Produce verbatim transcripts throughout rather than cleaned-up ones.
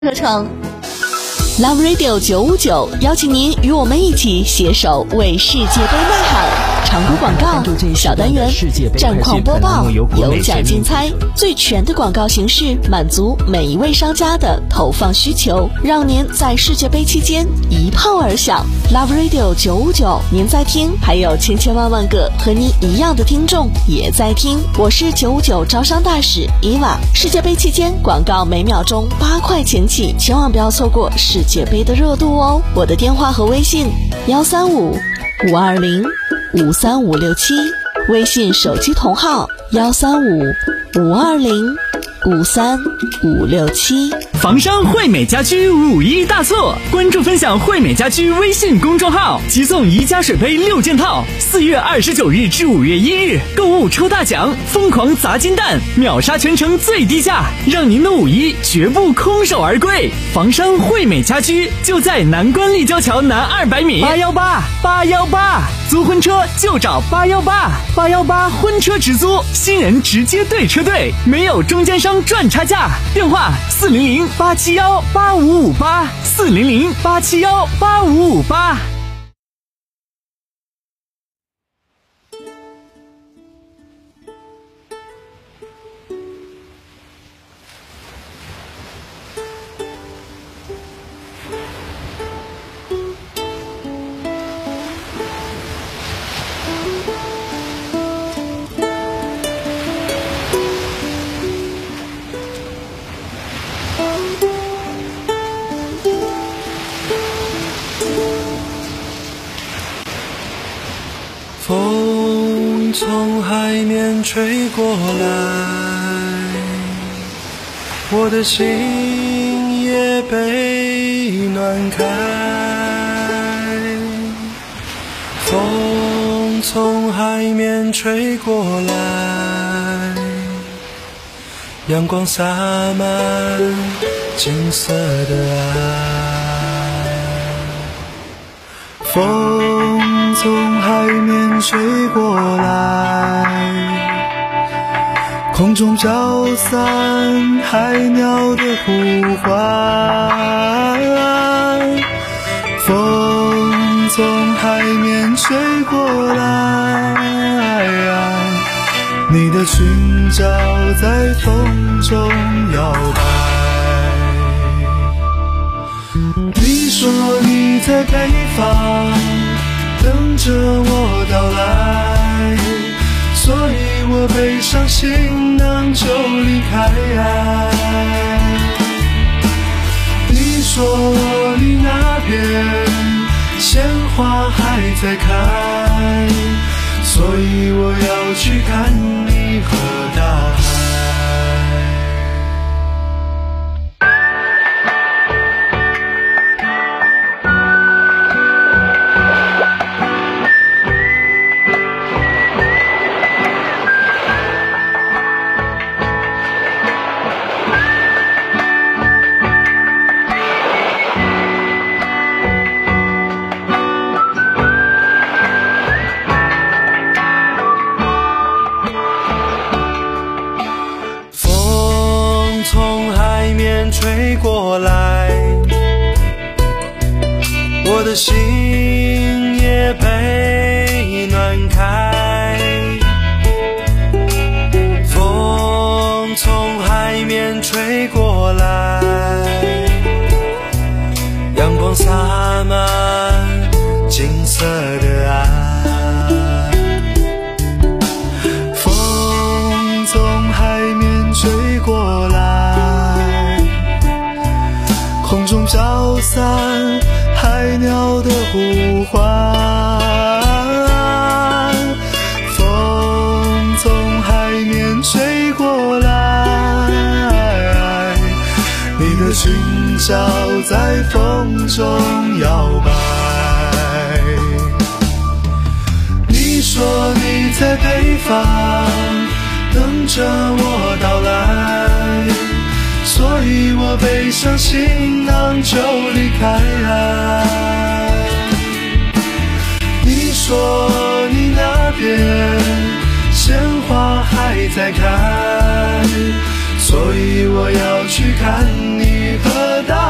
课程。Love Radio 九五九邀请您与我们一起携手为世界杯呐喊。长途广告、小单元、战况播报、有奖竞猜，最全的广告形式，满足每一位商家的投放需求，让您在世界杯期间一炮而响。Love Radio 九五九，您在听，还有千千万万个和您一样的听众也在听。我是九五九招商大使伊娃。世界杯期间，广告每秒钟八块钱起，千万不要错过世界杯的热度哦。我的电话和微信：幺三五五二零五三五六七，微信手机同号幺三五五二零五三五六七。 房商惠美家居五一大促，关注分享惠美家居微信公众号，即送宜家水杯六件套。四月二十九日至五月一日，购物抽大奖，疯狂砸金蛋，秒杀全城最低价，让您的五一绝不空手而归。房商惠美家居就在南关立交桥南二百米。八幺八八幺八，租婚车就找八幺八八幺八婚车直租，新人直接对车队，没有中间商赚差价。电话四零零八七幺八五五八，四零零八七幺八五五八。 风从海面吹过来，我的心也被暖开。风从海面吹过来，阳光洒满金色的爱。风从海面吹过来，空中飘散海鸟的呼唤。风从海面吹过来，你的裙角在风中摇摆。你说你在北方等着我到来，所以我背上行囊就离开。你说你那边鲜花还在开，所以我要去看你和大海。吹过来，我的心也被暖开。风从海面吹过来，阳光洒满金色的爱。风从海面吹过来，空中飘散海鸟的呼唤。风从海面吹过来，你的裙角在风中摇摆。你说你在北方等着我到来，所以我背上行囊就离开。你说你那边鲜花还在开，所以我要去看你和大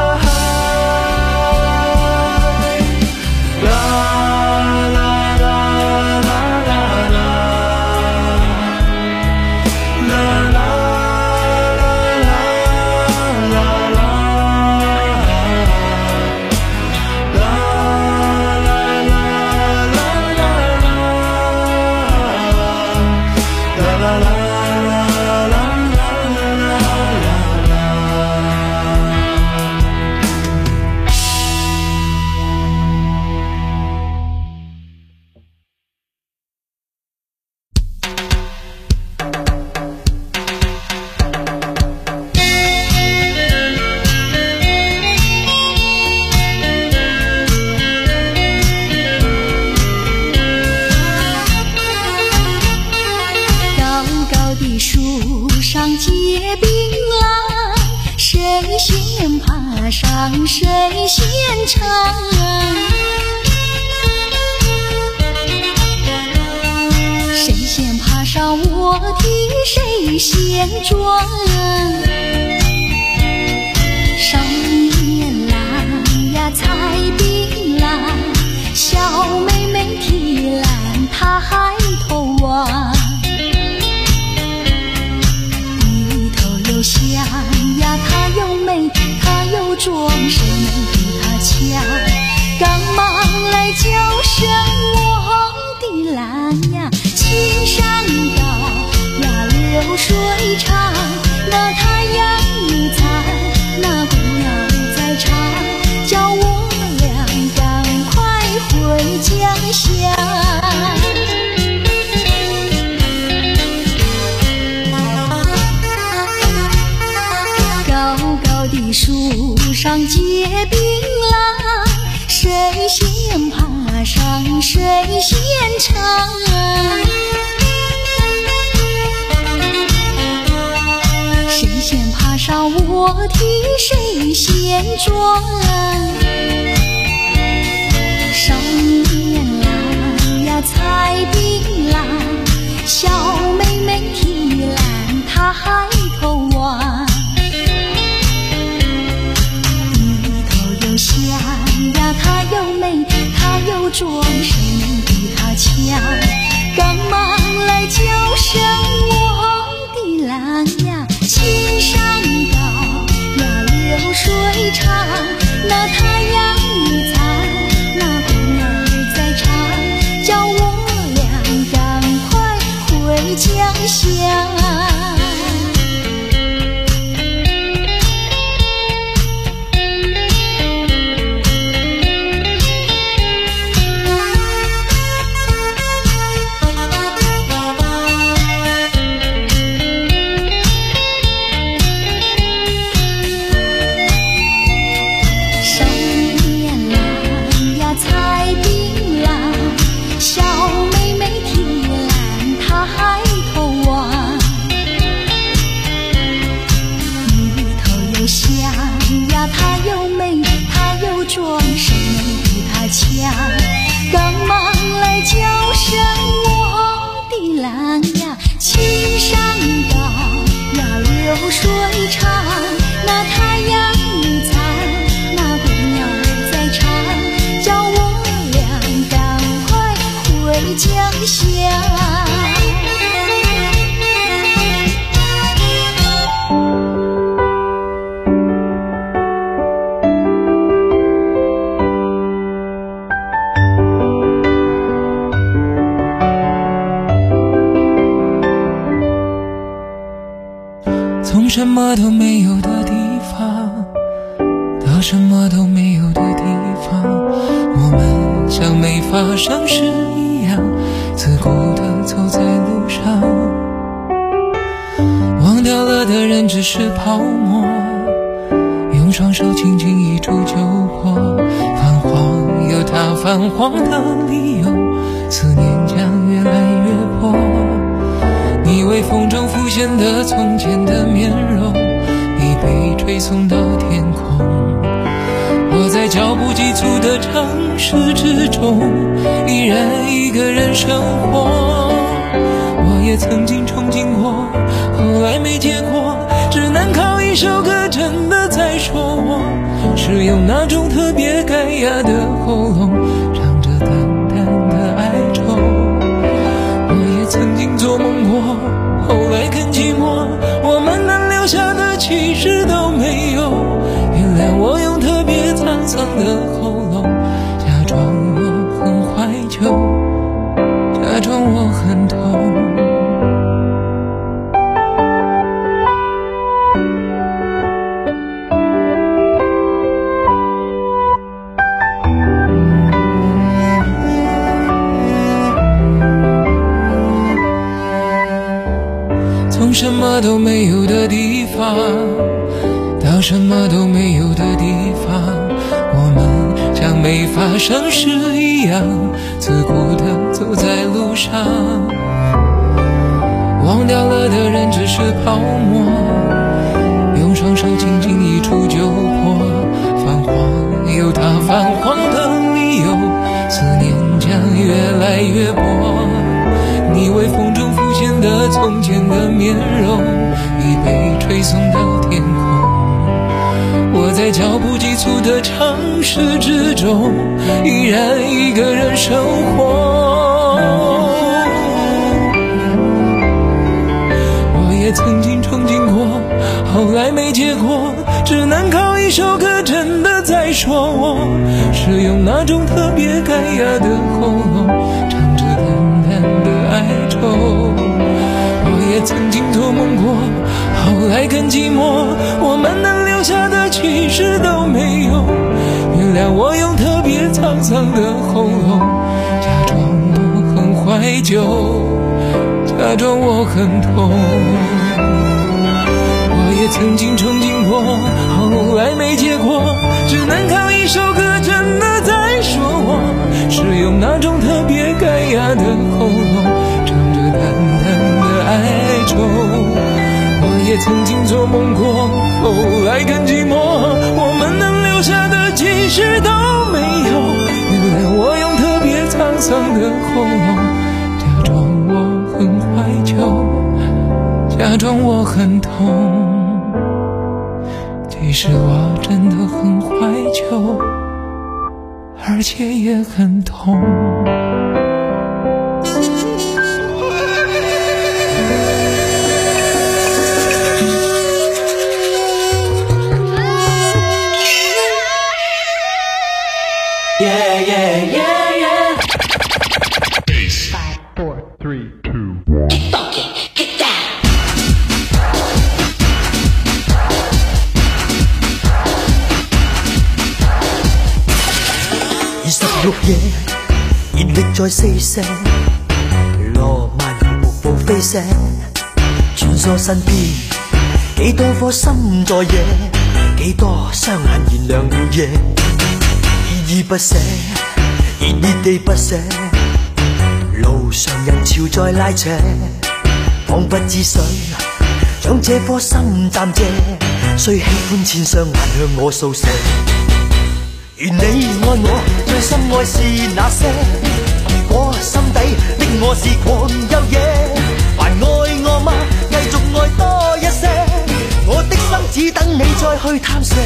上谁先唱？谁先爬上我的谁先撞？少年郎呀采槟榔，小妹妹提篮抬头望，低头又想呀，她又美，她又壮，谁能比她强？赶忙来叫声我的郎呀，青山高呀流水长，那太阳在，那姑娘在唱，叫我俩赶快回家乡。高高的树上结槟榔，谁先爬上谁先唱？谁先爬上我的谁先撞？少年郎呀采槟榔，小妹妹提篮抬头望，低头又想呀，她又美，她又壮，谁能比她强？赶忙来叫声我的郎呀，青山高呀流水长，那太阳在，那姑娘在唱，叫我俩赶快回家乡。赶忙来叫声我的郎呀，青山高呀流水长，那太阳在，那姑娘在唱，叫我俩赶快回家乡。 从什么都没有的地方到什么都没有的地方，我们像没发生事一样自顾地走在路上，忘掉了的人只是泡沫，用双手轻轻一触就破，泛黄有它泛黄的理由，思念将越来越破，你微风中浮现的从前的面容已被吹送到天空，我在脚步急促的城市之中依然一个人生活，我也曾经憧憬过，后来没结果，只能靠一首歌真的在说我是用那种特别干哑的喉咙唱着淡淡的哀愁，我也曾经做梦过，后来更寂寞，我们能留下的其实都没有，原谅我用特别沧桑的喉咙假装我很怀旧，假装我很痛。从什么都没有的地方到什么都没有的地方，我们像没发生事一样自顾地走在路上，忘掉了的人只是泡沫，用双手轻轻一触就破， 面容已被吹送到天空。我在脚步急促的城市之中，依然一个人生活。我也曾经憧憬过，后来没结果，只能靠一首歌真的在说我，是用那种特别干哑的喉咙唱着淡淡的哀愁。我也曾经做梦过，后来更寂寞，我们能留下的其实都没有。原谅我用特别沧桑的喉咙，假装我很怀旧，假装我很痛。我也曾经憧憬过，后来没结果，只能靠一首歌真的在说我，是用那种特别干哑的喉咙唱着淡淡的哀愁。我也曾经做梦过，后来更寂寞，我们能留下的其实都没有。原谅我用特别沧桑的喉咙，假装我很怀旧，假装我很痛。其实我真的很怀旧，而且也很痛。 Yeah, yeah, yeah, yeah. Five, four, three, two, one. Get funky, get down. 二十六夜，熱力在四射，羅曼如瀑布飛射，穿梭身邊，幾多顆心在野，幾多雙眼燃亮了夜。依依不捨，熱熱地不捨，路上人潮在拉扯，彷彿只想將這顆心暫借，雖喜歡千雙眼向我掃射。願你愛我，最深愛是那些，如果心底的我是狂又野，還愛我嗎？繼續愛多一些，我的心只等你再去探射。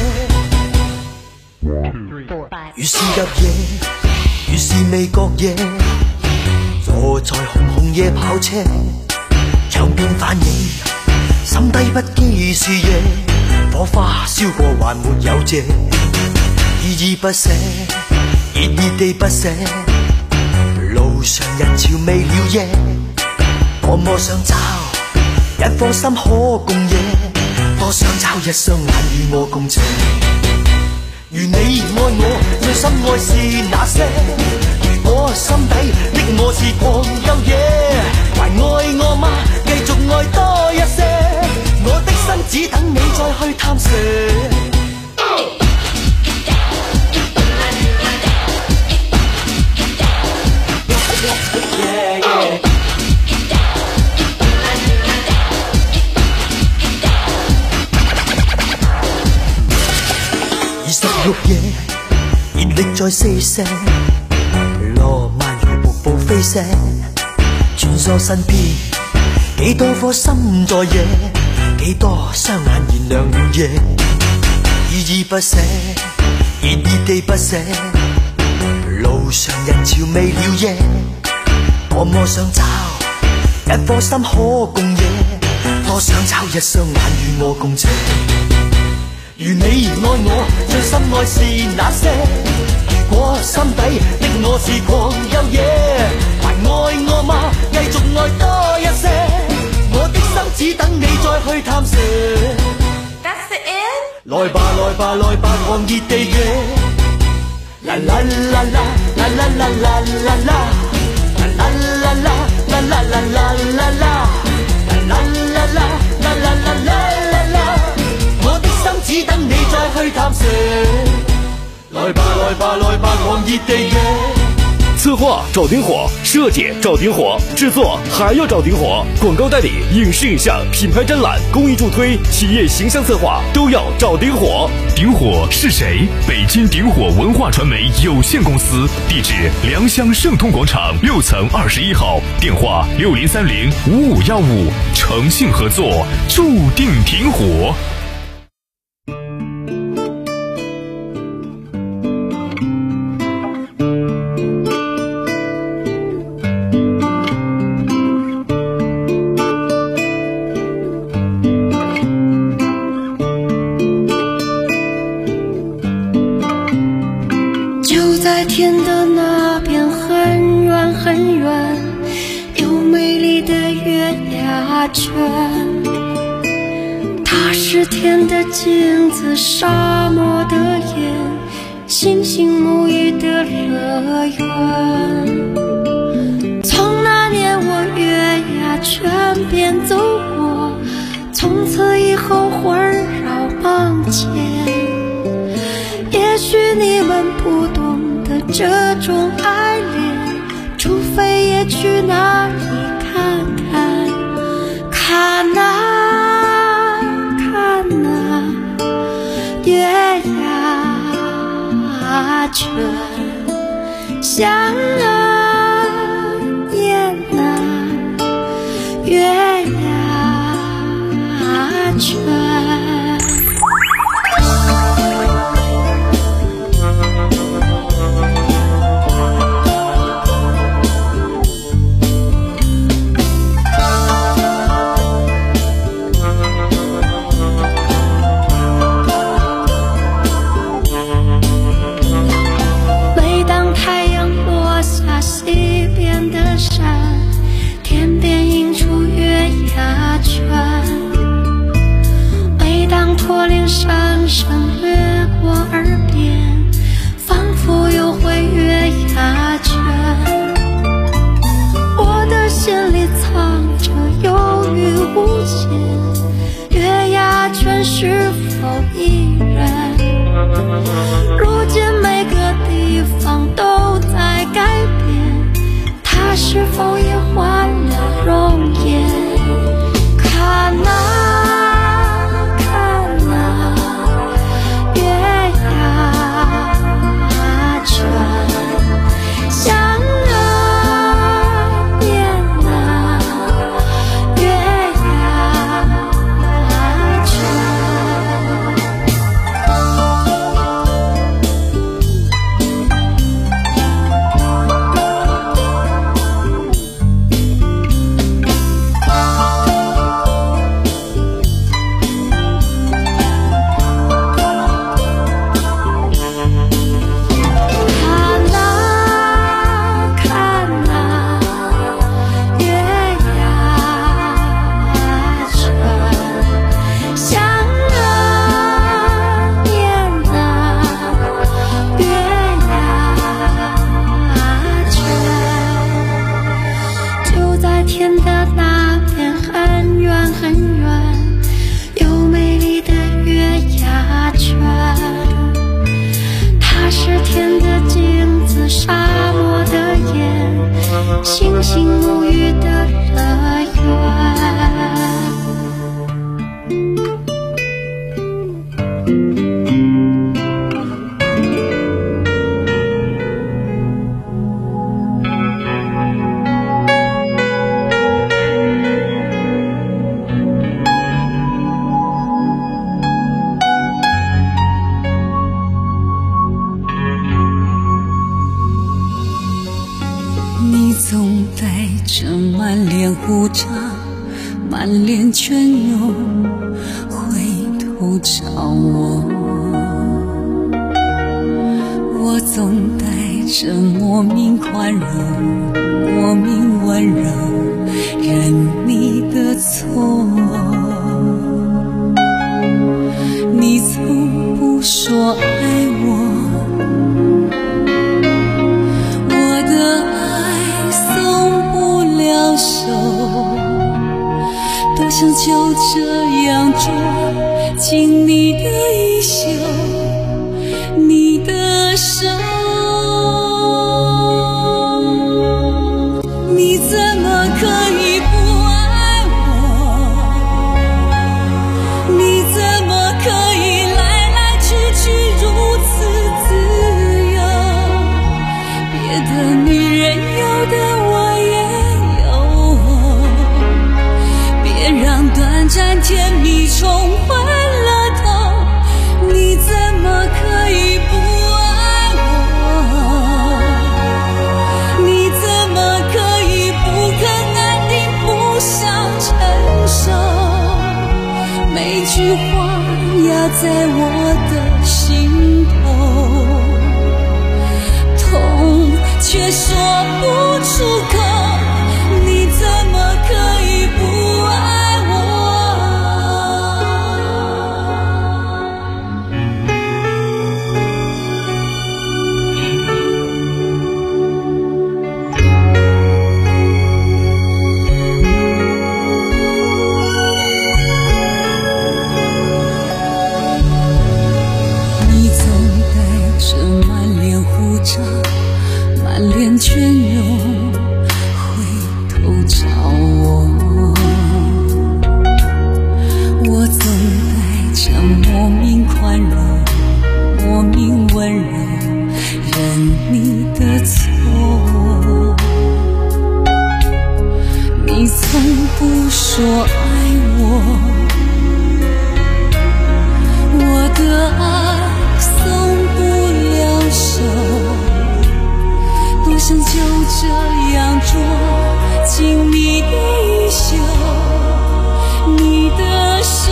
於是入夜，於是未覺夜，坐在紅紅夜跑車，場邊反映，心底不羈是夜，火花燒過還沒有謝。依依不捨，熱熱地不捨，路上人潮未了夜，多麼想找一顆心可共夜，多想找一雙眼與我共情。如你愛我，最深愛是那些，如果心底的我是狂又野，還愛我嗎？繼續愛多一些，我的心只等你再去探射。二十六夜，熱力在四射，羅曼如瀑布飛射，穿梭身邊，幾多顆心在野，幾多雙眼燃亮了夜。依依不捨，熱熱地不捨，路上人潮未了夜，多麼想找一顆心可共夜，多想找一雙眼與我共情。如你愛我，最深愛是那些，如果心底的我是狂又野，還愛我嗎？繼續愛多一些，我的心只等你再去探射。 That's the end. 來吧來吧來吧，狂熱地野，啦啦啦啦啦啦啦啦啦啦，啦啦啦啦啦啦啦啦啦啦，啦啦啦啦啦啦啦啦啦，我的心只等你再去探射。來吧來吧來吧，狂熱地野， 策划找丁火，设计找丁火，制作还要找丁火，广告代理、影视影像、品牌展览、公益助推、企业形象策划都要找丁火。 丁火是谁？北京丁火文化传媒有限公司，地址良乡盛通广场六层二十一号，电话六零三零五五幺五，诚信合作，注定挺火。 就在天的那边很远很远，有美丽的月牙泉，它是天的镜子，沙漠的眼，星星沐浴的乐园。从那年我月牙泉边走过，从此以后环绕梦间。也许你们不懂得这种爱恋，除非也去那里看看，看啊看啊，月牙泉，想啊念啊，月牙泉。声声掠过耳边，仿佛又会月牙泉。我的心里藏着忧郁无限，月牙泉是否依然？如今每个地方都在改变，它是否也换了容颜？看啊星星沐浴的乐园。 你总带着满脸胡渣，满脸倦容，回头找我。我总带着莫名宽容，莫名温柔，忍你的错。你从不说爱我，多想就这样捉紧你的衣袖，你的手。 在我的心头，痛却说不出口，你怎么可以不爱我？你总带着满脸胡渣，满脸倦容，回头找我。我总带着莫名宽容，莫名温柔，认你的错。你从不说爱我，我的爱松不了手，多想就这样捉紧你衣袖，你的手，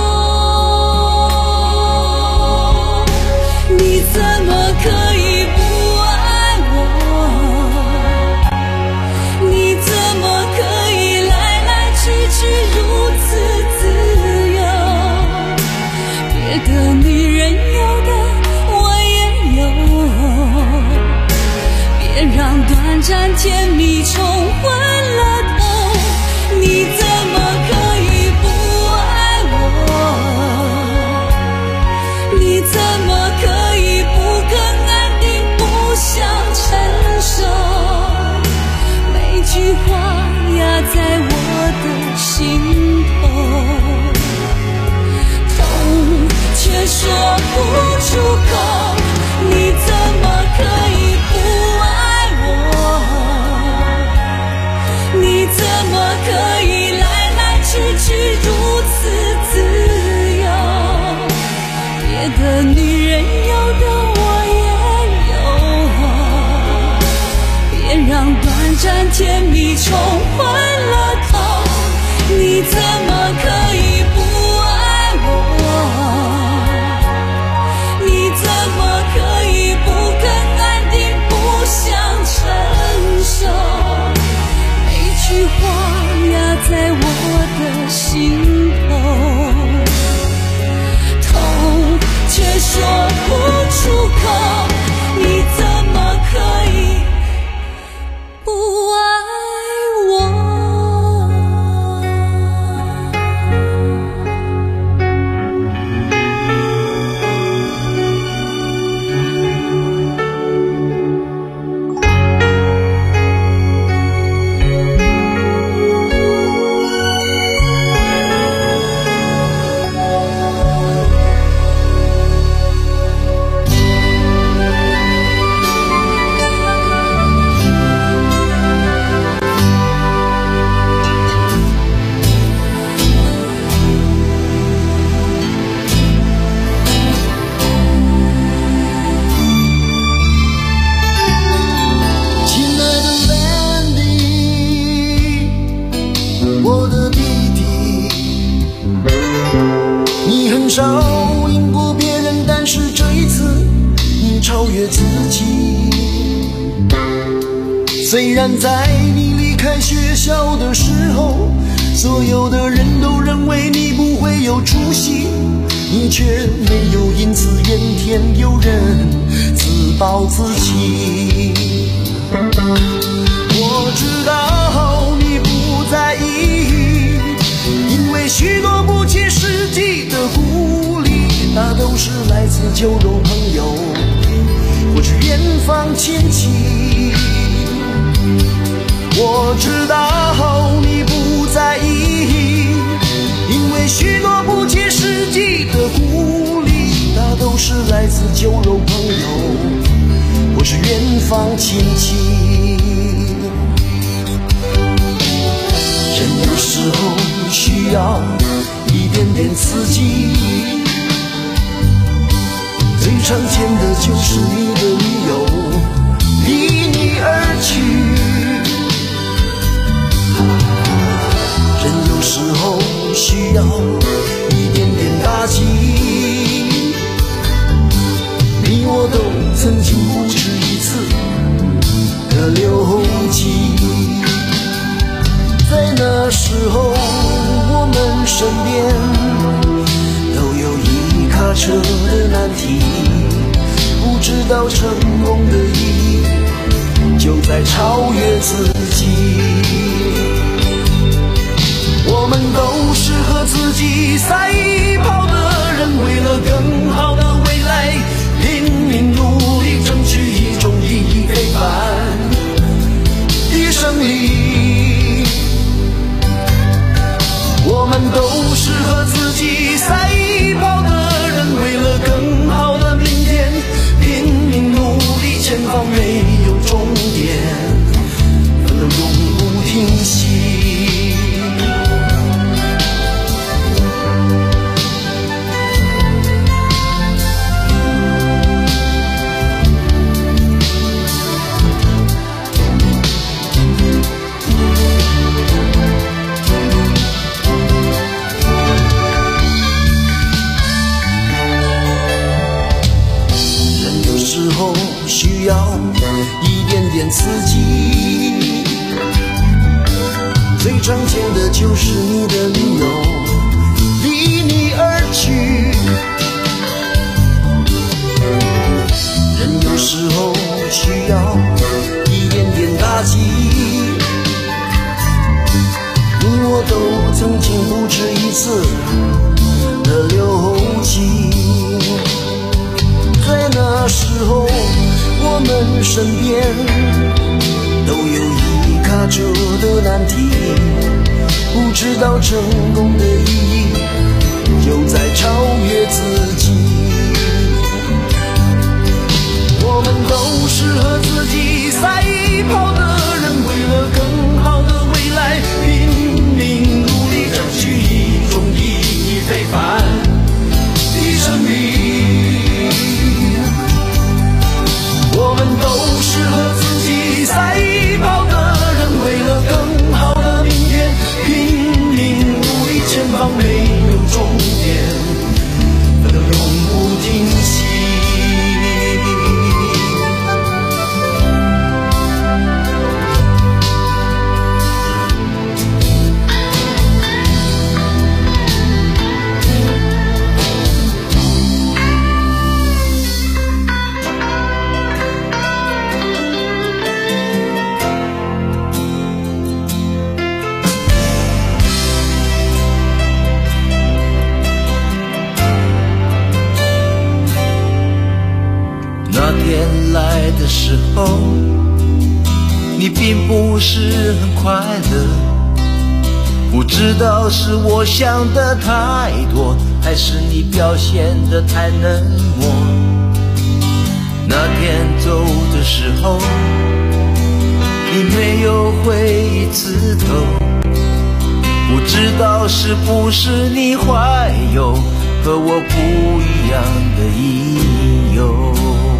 你怎么可以不爱我？你怎么可以来来去去如此自由？别的女人有的我也有，别让短暂甜蜜冲昏了头。你怎么可以不爱我？你怎么可以不肯安定，不想承受？每句话压在我的心头，痛却说不出口。你怎么可以不爱我？你怎么可以来来去去如此自由？别的女人有的我也有，别让短暂甜蜜冲昏了头。你怎么可以不爱我？你怎么可以不肯安定，不想承受？每句话压在我的心头，痛却说不出口。你怎么可以不爱我？ 少赢过别人，但是这一次你超越自己。虽然在你离开学校的时候，所有的人都认为你不会有出息，你却没有因此怨天尤人，自暴自弃。我知道你不在意，因为许多不切实际的鼓励，那都是来自酒肉朋友或是远方亲戚。我知道你不在意，因为许多不切实际的鼓励，那都是来自酒肉朋友或是远方亲戚。人有时候需要一点点刺激，最常见的就是你的女友离你而去。人有时候需要一点点打击， 我都曾经不止一次的留记。在那时候我们身边都有一卡车的难题，不知道成功的意义就在超越自己。我们都是和自己赛跑的人，为了更好的未来拼命努力，争取一种意义非凡的胜利。我们都是和自己赛跑的人，为了更好的明天拼命努力，前方没有终点，奋斗永不停息。需要一点点刺激，最常见的就是你的女友离你而去。人有时候需要一点点打击，你我都曾经不止一次的留级。在那时候我们身边都有一卡车的难题，不知道成功的意义就在超越自己。我们都是和自己赛跑的人，为了更好的未来拼命努力，争取一种意义非凡的胜利。我们都是和自己赛跑的人，为了更好的明天拼命努力，前方没有终点，奋斗永不停息。来的时候，你并不是很快乐，不知道是我想的太多，还是你表现得太冷漠。那天走的时候，你没有回一次头，不知道是不是你怀有和我不一样的理由。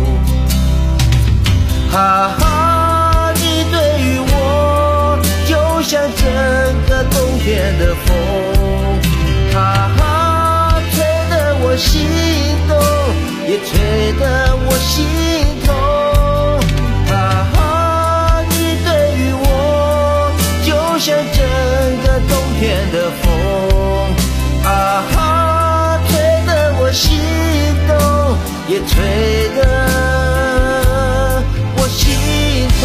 哈哈，你对于我就像整个冬天的风，哈哈，吹得我心动，也吹得我心痛。哈哈，你对于我就像整个冬天的风，哈哈，吹得我心动，也吹得心痛。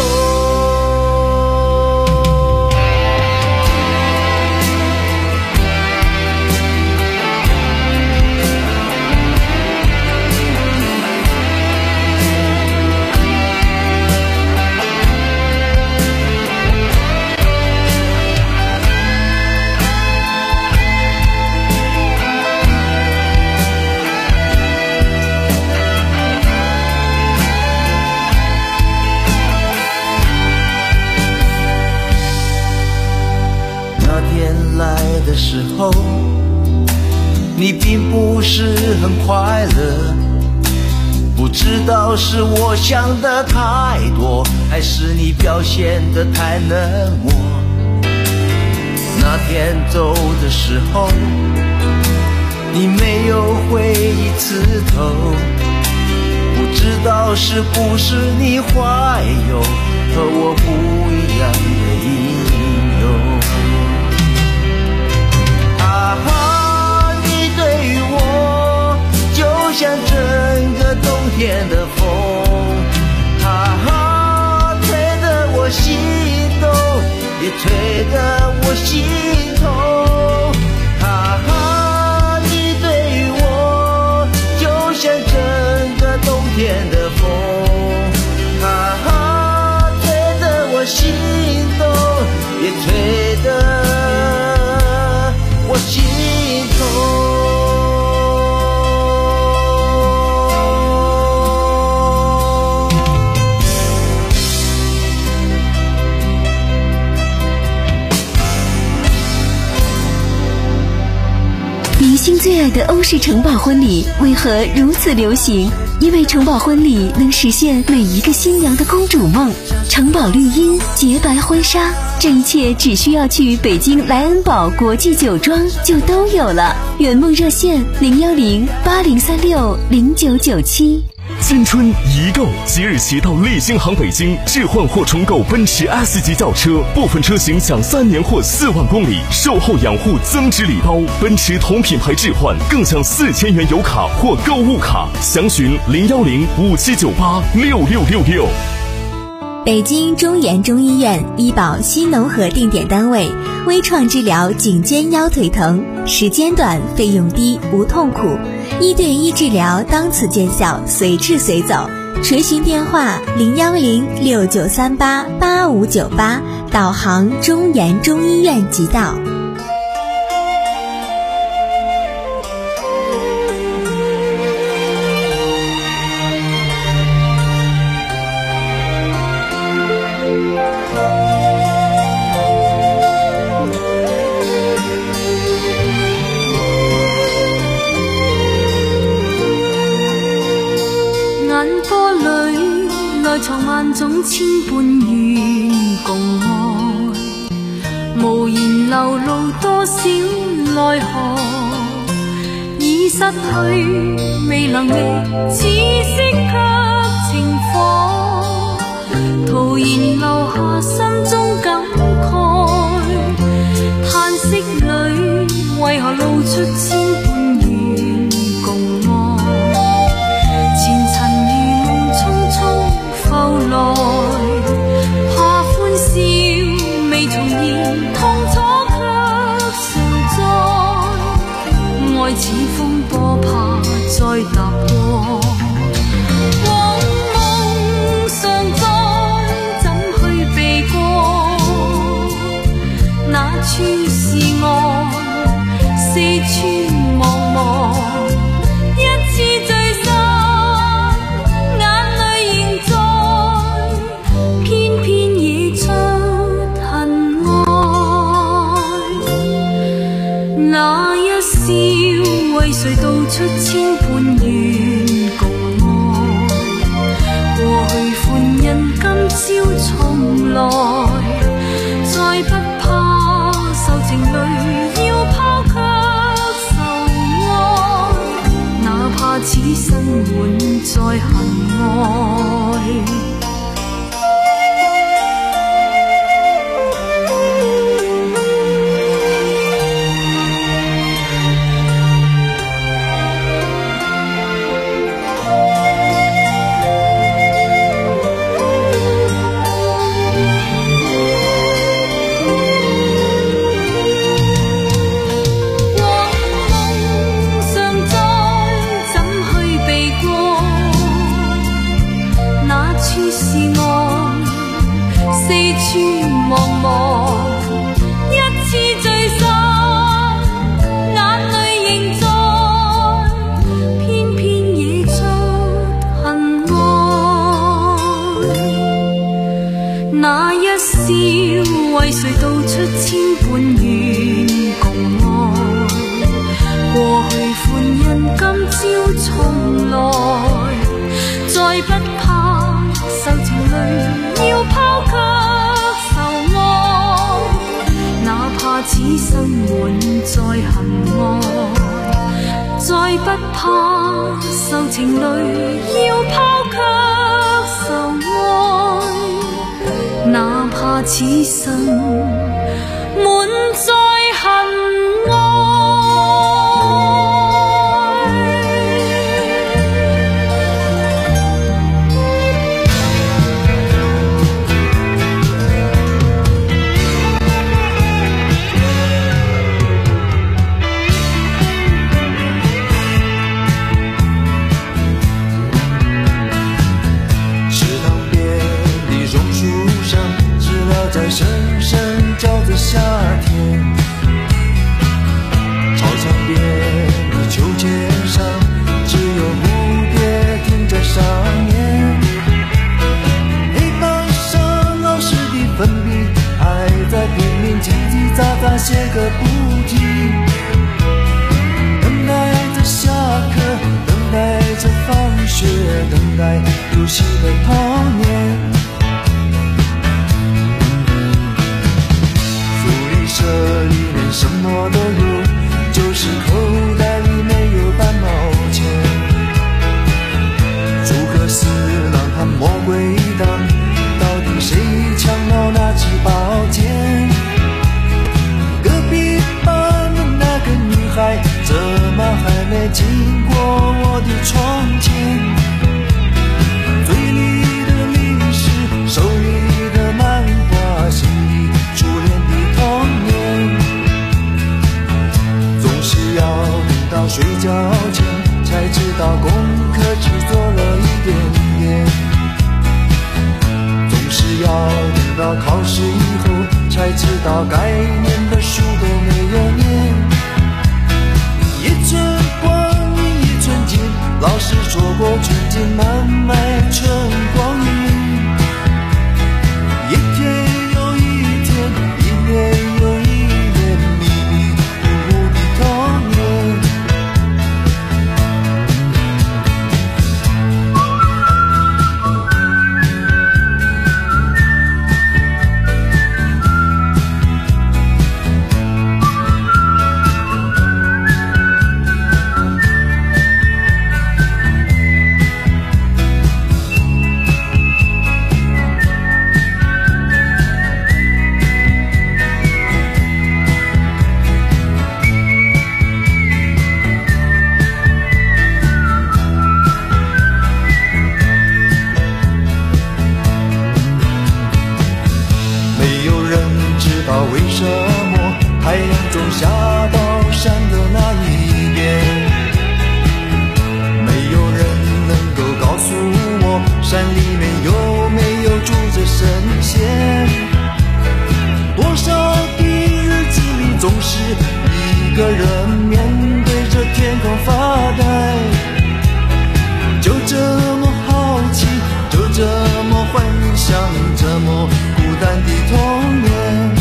的时候，你并不是很快乐，不知道是我想的太多，还是你表现得太冷漠。那天走的时候，你没有回一次头，不知道是不是你怀有和我不一样的应有。啊哈，你对我就像整个冬天的风，啊哈，吹得我心动，也吹得我心痛。啊哈，你对我就像整个冬天的风，啊哈，吹得我心动，也吹得我心痛。 明星最爱的欧式城堡婚礼为何如此流行？因为城堡婚礼能实现每一个新娘的公主梦。城堡绿荫，洁白婚纱，这一切只需要去北京莱恩堡国际酒庄就都有了。圆梦热线零幺零八零三六零九九七。 新春一购，即日起到立新行北京置换或重购奔驰 S 级轿车，部分车型享三年或四万公里售后养护增值礼包，奔驰同品牌置换更享四千元油卡或购物卡。详询零幺零五七九八六六六六。 北京中研中医院医保新农合定点单位，微创治疗颈肩腰腿疼，时间短，费用低，无痛苦，一对一治疗，当此见效，随治随走。垂询电话零幺零六九三八八五九八，导航中研中医院即到。 藏萬種千般怨共愛，無言流露多少奈何，已失去未能覓，此色卻情火，徒然留下心中感慨，嘆息裏為何露出千般怨共愛，前塵如夢匆匆浮來，怕歡笑未重現，痛楚卻常在，愛似風波怕再踏過，往夢常在，怎去避過？那處是愛，四處茫茫，一次聚那一笑為誰道出千般怨共愛，過去歡欣今朝重來，再不怕受情淚，要拋卻愁愛，哪怕此生滿載恨愛。那一笑為誰道出千般怨共愛，過去歡欣今朝重來，再不怕受情淚，要拋卻愁愛，哪怕此生滿載恨愛，再不怕受情淚，要拋此生满载恨爱。 在深深照着夏天，操场边的秋千上，只有蝴蝶停在上面。黑板上老师的粉笔还在拼命叽叽喳喳写个不停，等待着下课，等待着放学，等待游戏的童年。这里面什么都有，就是口袋里没有半毛钱。诸葛四郎和魔鬼党，到底谁抢到那支宝剑？隔壁班的那个女孩，怎么还没经过我的窗前？嘴里的零食，手里的漫画，心里初恋的童年。要等到睡觉前才知道功课只做了一点点，总是要等到考试以后才知道该念的书都没有念。一寸光阴一寸金，老师说过寸金难买寸光阴。一天又一天，一年又一年，迷迷糊糊的童年。为什么太阳总下到山的那一边？没有人能够告诉我，山里面有没有住着神仙？多少的日子里，总是一个人面对着天空发呆，就这么好奇，就这么幻想，这么孤单的童年。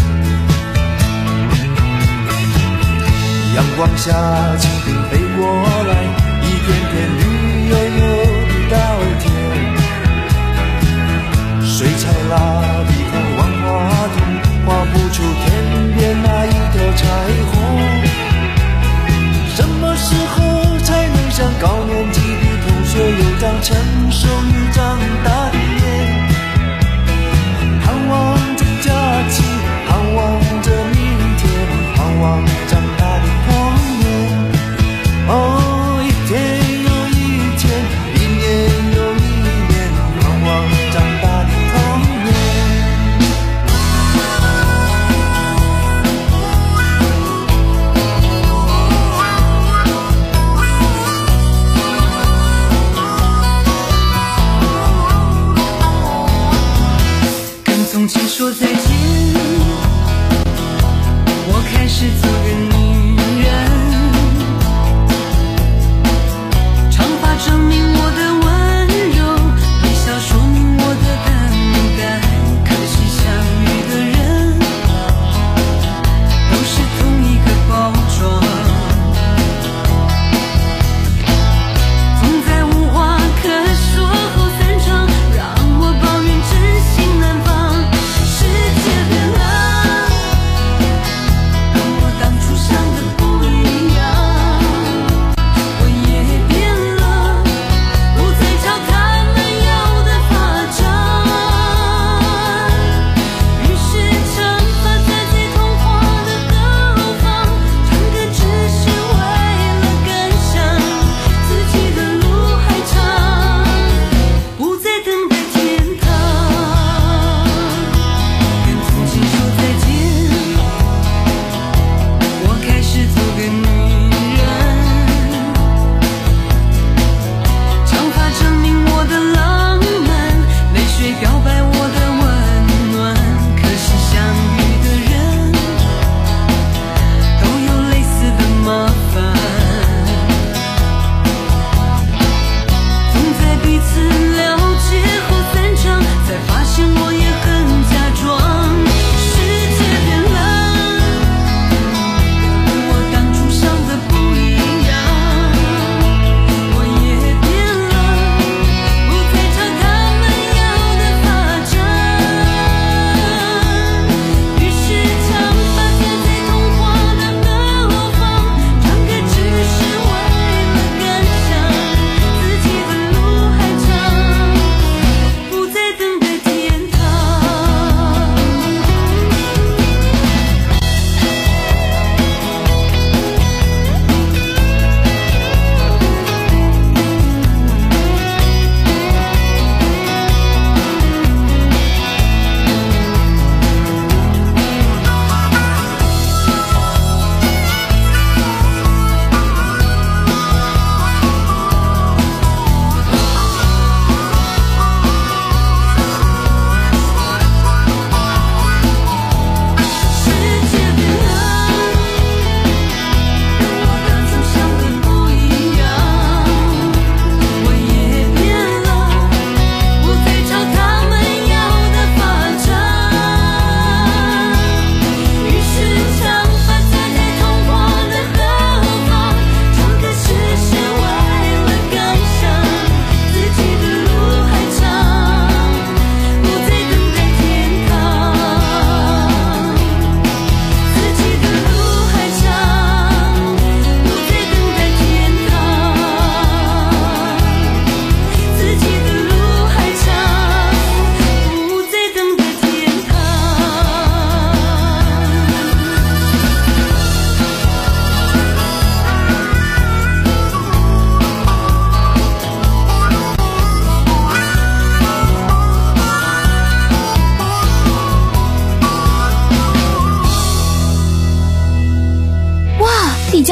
阳光下蜻蜓飞过来，一片片绿油油的稻田，水彩蜡笔和万花筒画不出天边那一条彩虹。什么时候才能像高年级的同学有张成熟又长大的脸？盼望着假期，盼望着明天，盼望长大的哦，一天又一天，一年又一年，盼望长大的童年。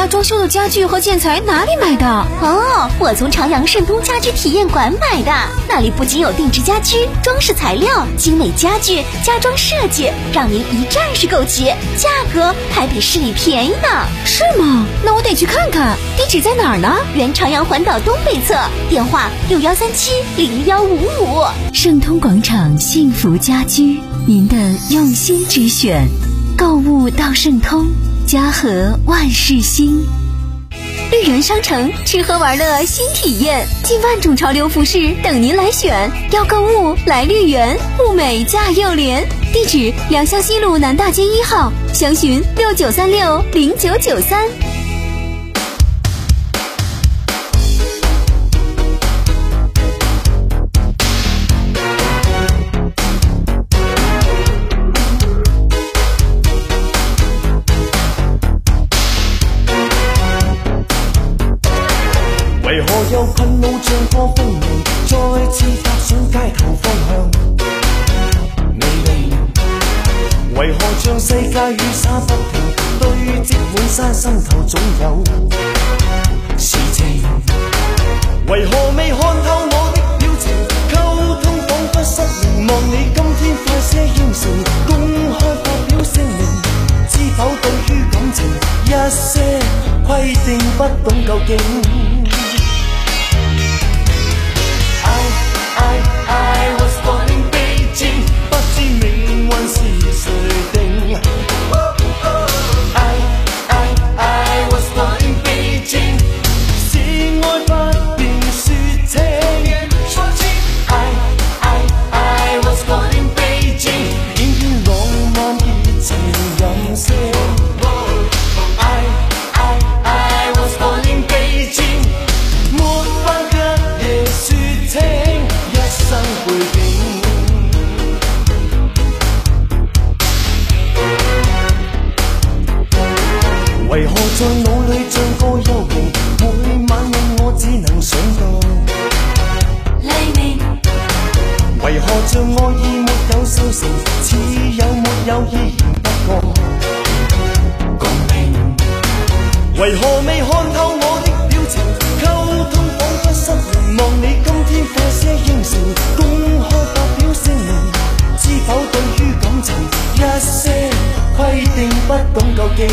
家装修的家具和建材哪里买的？ 哦，我从朝阳盛通家居体验馆买的，那里不仅有定制家居、装饰材料、精美家具、家装设计，让您一站式购齐，价格还比市里便宜呢。 是吗？那我得去看看。地址在哪儿呢？ 原朝阳环岛东北侧，电话六幺三七零幺五五。 盛通广场幸福家居，您的用心之选。购物到盛通，家和万事兴。 绿园商城吃喝玩乐新体验，近万种潮流服饰等您来选。要购物来绿园，物美价又廉。地址：良乡西路南大街一号，详询六九三六零九九三。 为何有困惱像個風鳴，再次踏上街頭方向未明？為何像世界雨灑不停，堆積滿山，心頭總有事情？為何未看透我的表情，溝通彷彿失靈？望你今天快些應承，公開發表聲明，知否對於感情一些規定不懂究竟？I was born in Beijing， 不知命運是誰定。I I I was born in Beijing， 是愛不便説清。I I I was born in Beijing， 偏偏浪漫熱情任性。I I I was born in Beijing， 沒法一夜説清。生背景，為何在腦裏像個幽靈，每晚令我只能想到黎明？為何像愛意沒有收成，似有沒有依然不過共鳴？為何未看透我的表情，溝通彷彿失靈？望你今天快些應承，公開發表聲明，知否對於感情一些規定不懂究竟？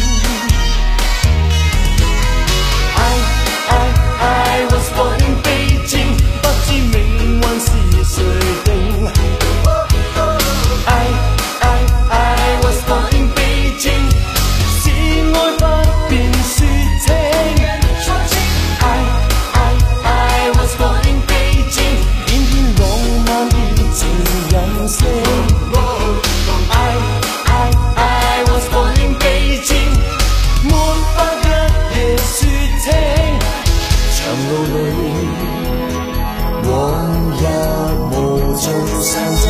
I I I was born in Beijing， 不知命運是誰定。I I I was born in Beijing， 是愛不便説清。I I I was born in Beijing， 偏偏浪漫熱情任性。I I I was born in Beijing， 沒法一夜説清。長路裏往日無盡散聚，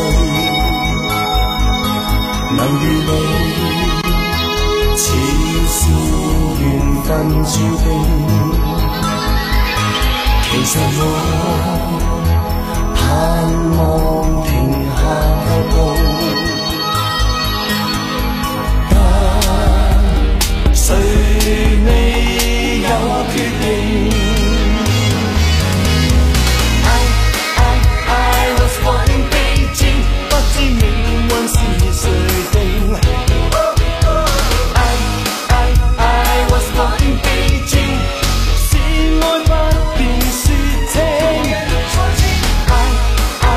能遇你似是緣分注定。其實我盼望停下腳步，但誰未有決定？I I I was born in Beijing， 不知命運是誰定。I I I was born in Beijing， 是愛不便説清。I I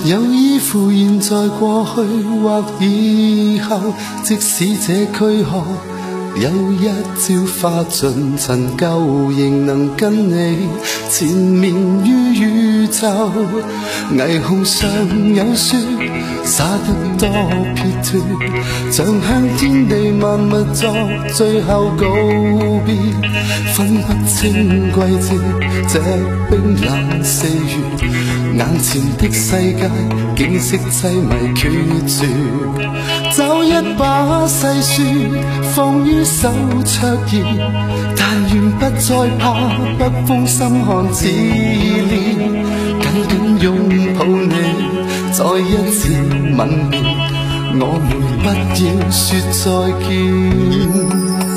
有依附現在過去或以後，即使這軀殼有一朝化盡塵舊，仍能跟你纏綿於宇宙。霓虹上有雪，灑得多撇脱，像向天地萬物作最後告別。分不清季節，這冰冷四月，眼前的世界景色凄迷決絕。找一把細雪放於手灼熱，但願不再怕北風心寒自憐。緊緊擁抱你，再一次吻別，我們不要說再見，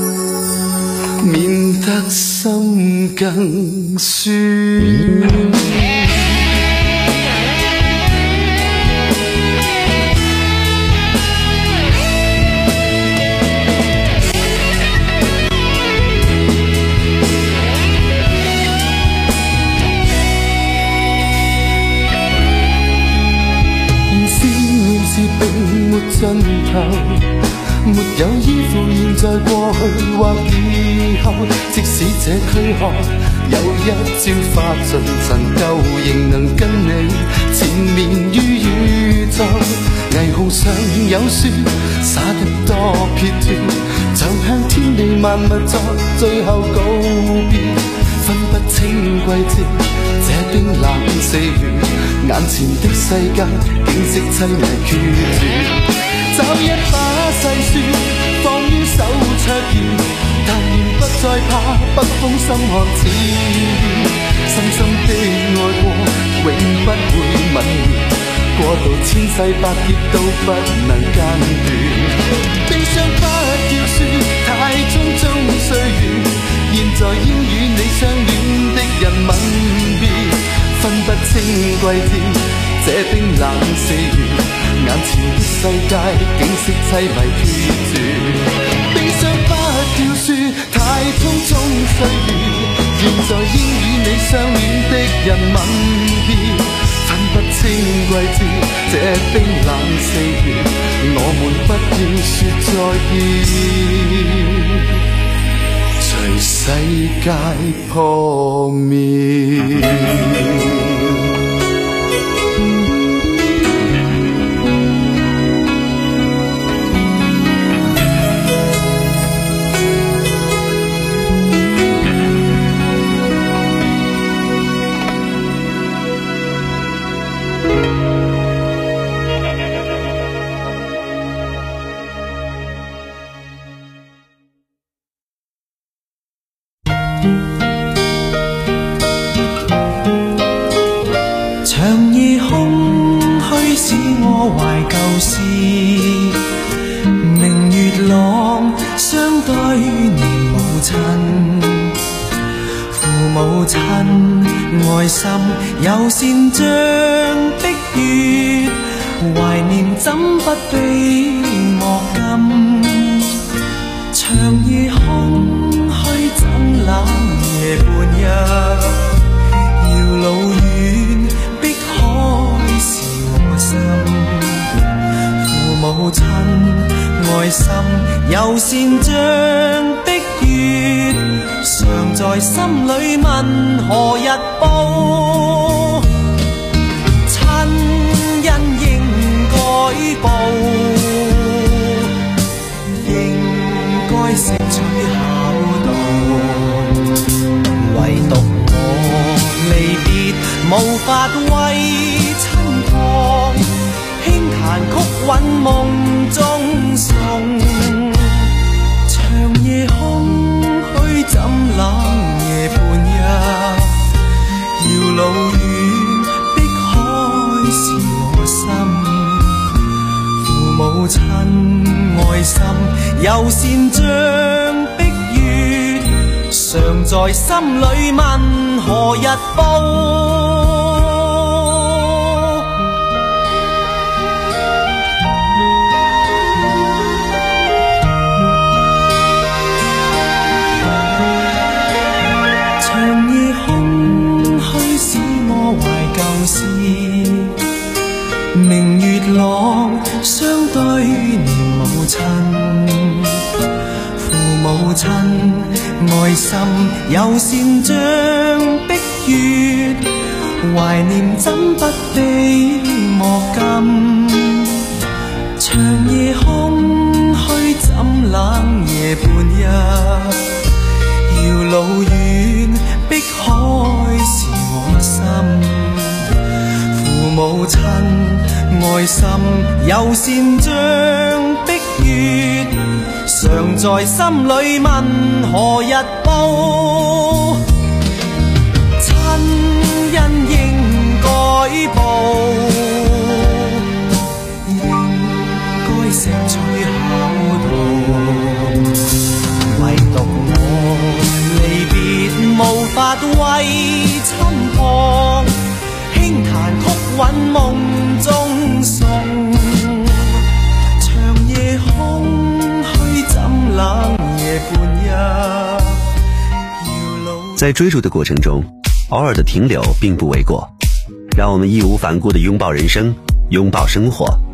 免得心更酸。盡頭沒有依附，現在過去或以後，即使這軀殼有一朝化盡塵舊，仍能跟你纏綿於宇宙。霓虹上有雪，灑得多撇脱，就向天地萬物作最後告別。分不清季節，這冰冷四月，眼前的世界景色凄迷決絕。找一把細雪放於手灼熱，但願不再怕北風心寒自憐。深深的愛過永不會泯滅，過渡千世百劫都不能間斷。悲傷不要說太匆匆歲月，現在應與你相戀的人吻別。分不清季節，這冰冷四月，眼前的世界景色凄迷決絕。悲傷不要說太匆匆歲月，現在應與你相戀的人吻別。分不清季節，這冰冷四月，我們不要說再見，隨世界破滅。 愛心有善像的月，懷念怎不悲莫禁。長夜空虛怎冷夜半日，遙路遠碧海是我心。父母親愛心有善像的月，常在心裏問何日報，親恩應該報，應該攝取孝道。唯獨我離別無法為親託，輕彈曲韻夢中送。長夜空虛怎冷夜半日，遙路遠碧海是我心。父母親愛心有善像碧月，常在心裏問何日報。 朗相對念母親，父母親愛心友善像碧月，懷念怎不比莫禁，長夜空虛怎冷夜半日，遙路遠碧海是我心，父母親愛心友善像碧月，常在心裏問何日報，親恩應該報，應該石取孝道，唯獨我離別無法為親旁，輕彈曲韻夢中送，長夜空虛怎冷夜半日。 在追逐的过程中，偶尔的停留并不为过，让我们义无反顾地拥抱人生，拥抱生活。